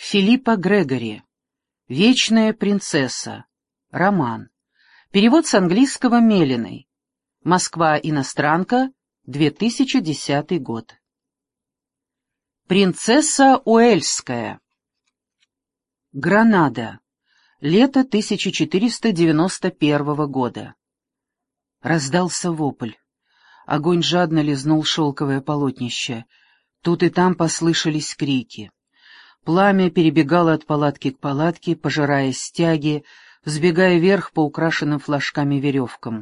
Филиппа Грегори. «Вечная принцесса». Роман. Перевод с английского Мелиной. Москва. Иностранка. 2010 год. Принцесса Уэльская. Гранада. Лето 1491 года. Раздался вопль. Огонь жадно лизнул шелковое полотнище. Тут и там послышались крики. Пламя перебегало от палатки к палатке, пожирая стяги, взбегая вверх по украшенным флажками веревкам.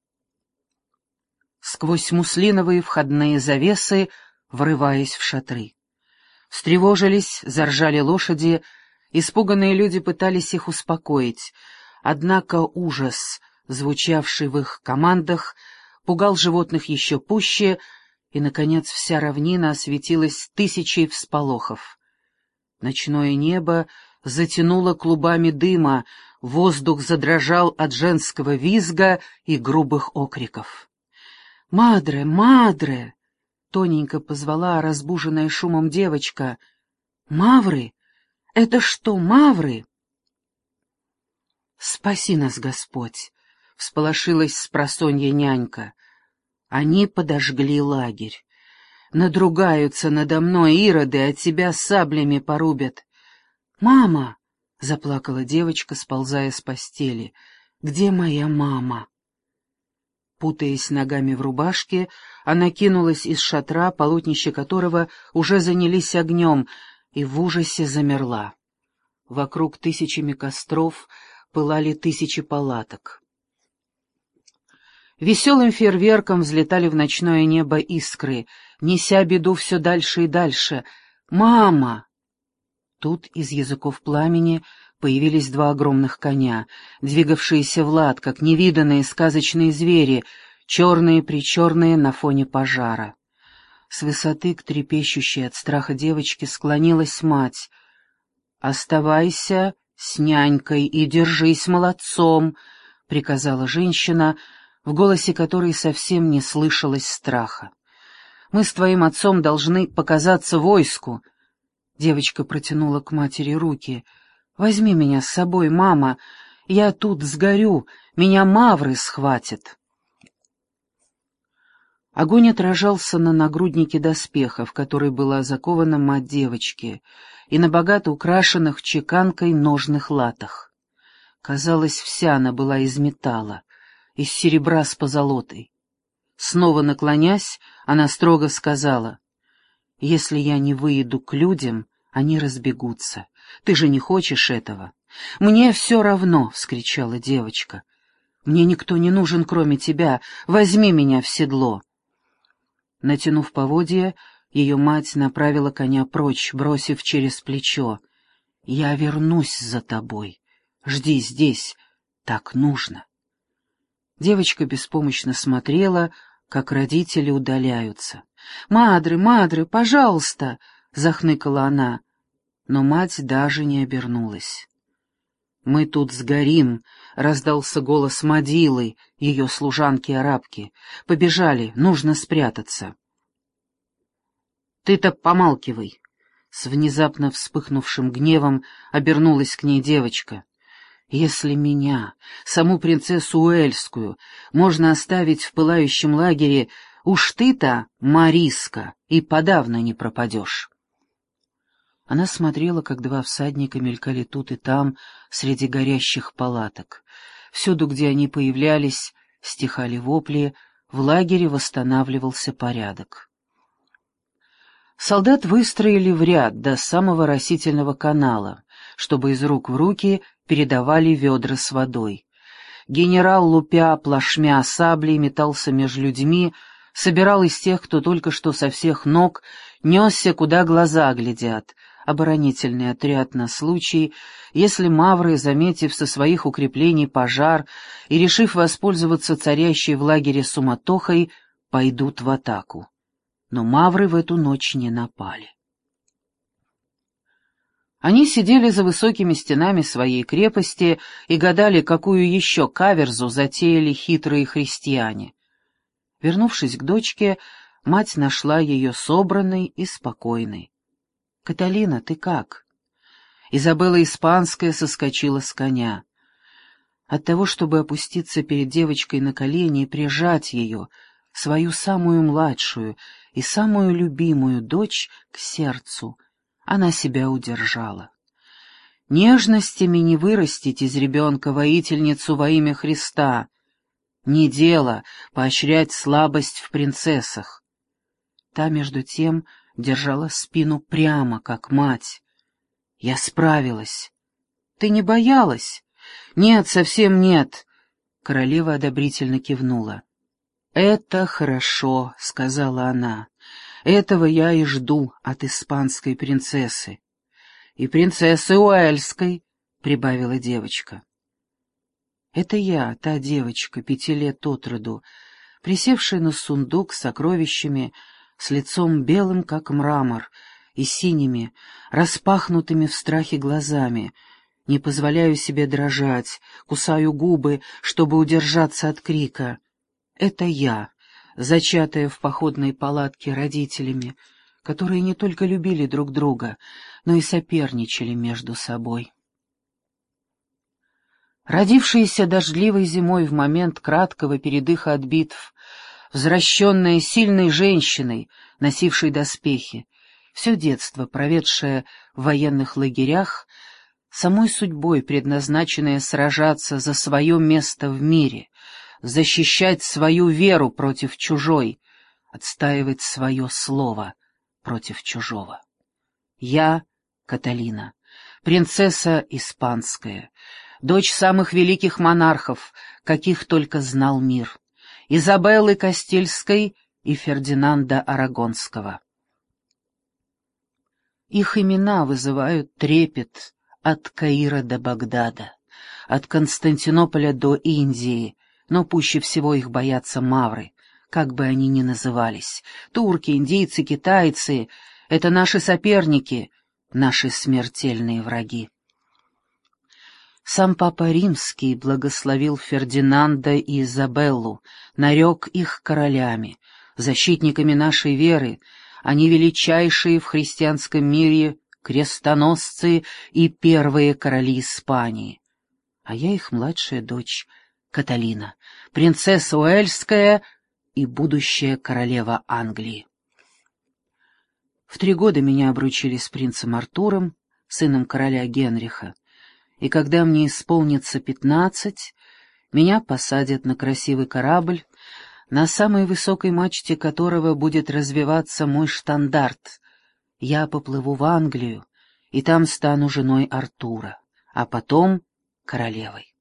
Сквозь муслиновые входные завесы, врываясь в шатры. Встревожились, заржали лошади, испуганные люди пытались их успокоить, однако ужас, звучавший в их командах, пугал животных еще пуще, и, наконец, вся равнина осветилась тысячей всполохов. Ночное небо затянуло клубами дыма, воздух задрожал от женского визга и грубых окриков. «Мадре! Мадре!» — тоненько позвала разбуженная шумом девочка. «Мавры? Это что, мавры?» «Спаси нас, Господь!» — всполошилась спросонья нянька. «Они подожгли лагерь. Надругаются надо мной ироды, а тебя саблями порубят». «Мама!» — заплакала девочка, сползая с постели. «Где моя мама?» Путаясь ногами в рубашке, она кинулась из шатра, полотнища которого уже занялись огнем, и в ужасе замерла. Вокруг тысячами костров пылали тысячи палаток. Веселым фейерверком взлетали в ночное небо искры, неся беду все дальше и дальше. «Мама!» Тут из языков пламени появились два огромных коня, двигавшиеся в лад, как невиданные сказочные звери, черные-причерные на фоне пожара. С высоты к трепещущей от страха девочке склонилась мать. «Оставайся с нянькой и держись молодцом», — приказала женщина, в голосе которой совсем не слышалось страха. «Мы с твоим отцом должны показаться войску». Девочка протянула к матери руки. «Возьми меня с собой, мама. Я тут сгорю, меня мавры схватят». Огонь отражался на нагруднике доспеха, в который была закована мать девочки, и на богато украшенных чеканкой ножных латах. Казалось, вся она была из металла, из серебра с позолотой. Снова наклонясь, она строго сказала: «Если я не выйду к людям, они разбегутся. Ты же не хочешь этого?» «Мне все равно!» — вскричала девочка. «Мне никто не нужен, кроме тебя. Возьми меня в седло!» Натянув поводья, ее мать направила коня прочь, бросив через плечо: «Я вернусь за тобой. Жди здесь. Так нужно». Девочка беспомощно смотрела, как родители удаляются. «Мадре, мадре, пожалуйста!» — захныкала она, но мать даже не обернулась. «Мы тут сгорим», — раздался голос Мадилы, ее служанки-арабки. «Побежали, нужно спрятаться». «Ты-то помалкивай», — с внезапно вспыхнувшим гневом обернулась к ней девочка. «Если меня, саму принцессу Уэльскую, можно оставить в пылающем лагере, уж ты-то, Мариска, и подавно не пропадешь». Она смотрела, как два всадника мелькали тут и там, среди горящих палаток. Всюду, где они появлялись, стихали вопли, в лагере восстанавливался порядок. Солдат выстроили в ряд до самого растительного канала, чтобы из рук в руки передавали ведра с водой. Генерал, лупя плашмя саблей, метался между людьми, собирал из тех, кто только что со всех ног несся, куда глаза глядят, оборонительный отряд на случай, если мавры, заметив со своих укреплений пожар и решив воспользоваться царящей в лагере суматохой, пойдут в атаку. Но мавры в эту ночь не напали. Они сидели за высокими стенами своей крепости и гадали, какую еще каверзу затеяли хитрые христиане. Вернувшись к дочке, мать нашла ее собранной и спокойной. «Каталина, ты как?» Изабелла Испанская соскочила с коня. От того, чтобы опуститься перед девочкой на колени и прижать ее, свою самую младшую и самую любимую дочь, к сердцу, она себя удержала. Нежностями не вырастить из ребенка воительницу во имя Христа. Не дело поощрять слабость в принцессах. Та, между тем, держала спину прямо, как мать. Я справилась. Ты не боялась? Нет, совсем нет. Королева одобрительно кивнула. «Это хорошо», — сказала она. «Этого я и жду от испанской принцессы». «И принцессы Уэльской», — прибавила девочка. Это я, та девочка, 5 лет от роду, присевшая на сундук с сокровищами, с лицом белым, как мрамор, и синими, распахнутыми в страхе глазами, не позволяю себе дрожать, кусаю губы, чтобы удержаться от крика. Это я, зачатая в походной палатке родителями, которые не только любили друг друга, но и соперничали между собой. Родившаяся дождливой зимой в момент краткого передыха от битв, возвращенная сильной женщиной, носившей доспехи, все детство, проведшее в военных лагерях, самой судьбой предназначенная сражаться за свое место в мире, защищать свою веру против чужой, отстаивать свое слово против чужого. Я, Каталина, принцесса испанская, дочь самых великих монархов, каких только знал мир, Изабеллы Кастильской и Фердинанда Арагонского. Их имена вызывают трепет от Каира до Багдада, от Константинополя до Индии, но пуще всего их боятся мавры, как бы они ни назывались. Турки, индийцы, китайцы — это наши соперники, наши смертельные враги. Сам Папа Римский благословил Фердинанда и Изабеллу, нарек их королями, защитниками нашей веры, они величайшие в христианском мире крестоносцы и первые короли Испании. А я их младшая дочь, Каталина, принцесса Уэльская и будущая королева Англии. В 3 года меня обручили с принцем Артуром, сыном короля Генриха, и когда мне исполнится 15, меня посадят на красивый корабль, на самой высокой мачте которого будет развеваться мой штандарт. Я поплыву в Англию, и там стану женой Артура, а потом королевой.